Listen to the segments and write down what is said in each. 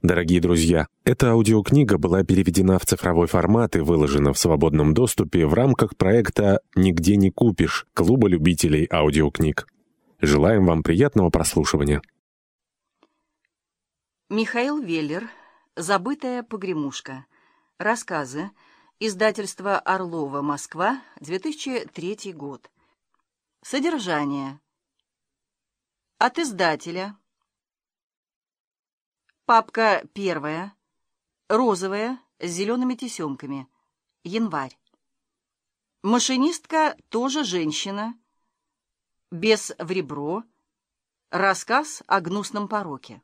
Дорогие друзья, эта аудиокнига была переведена в цифровой формат и выложена в свободном доступе в рамках проекта «Нигде не купишь» Клуба любителей аудиокниг. Желаем вам приятного прослушивания. Михаил Веллер. «Забытая погремушка». Рассказы. Издательство «Орлова. Москва. 2003 год». Содержание. От издателя. Папка первая. Розовая, с зелеными тесемками. Январь. Машинистка тоже женщина. Бес в ребро. Рассказ о гнусном пороке.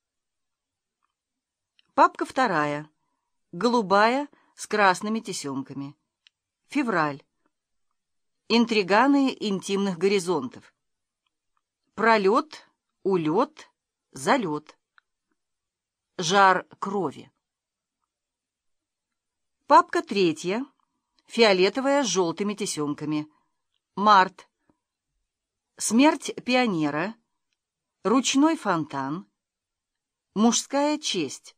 Папка вторая. Голубая, с красными тесемками. Февраль. Интриганы интимных горизонтов. Пролет, улет, залет. Жар крови. Папка третья. Фиолетовая с желтыми тесемками. Март. Смерть пионера. Ручной фонтан. Мужская честь.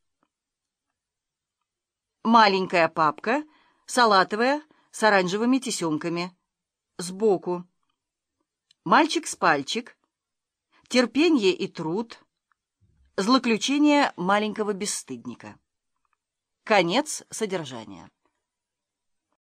Маленькая папка, салатовая, с оранжевыми тесемками. Сбоку. Мальчик с пальчик. Терпенье и труд. Злоключение маленького бесстыдника. Конец содержания.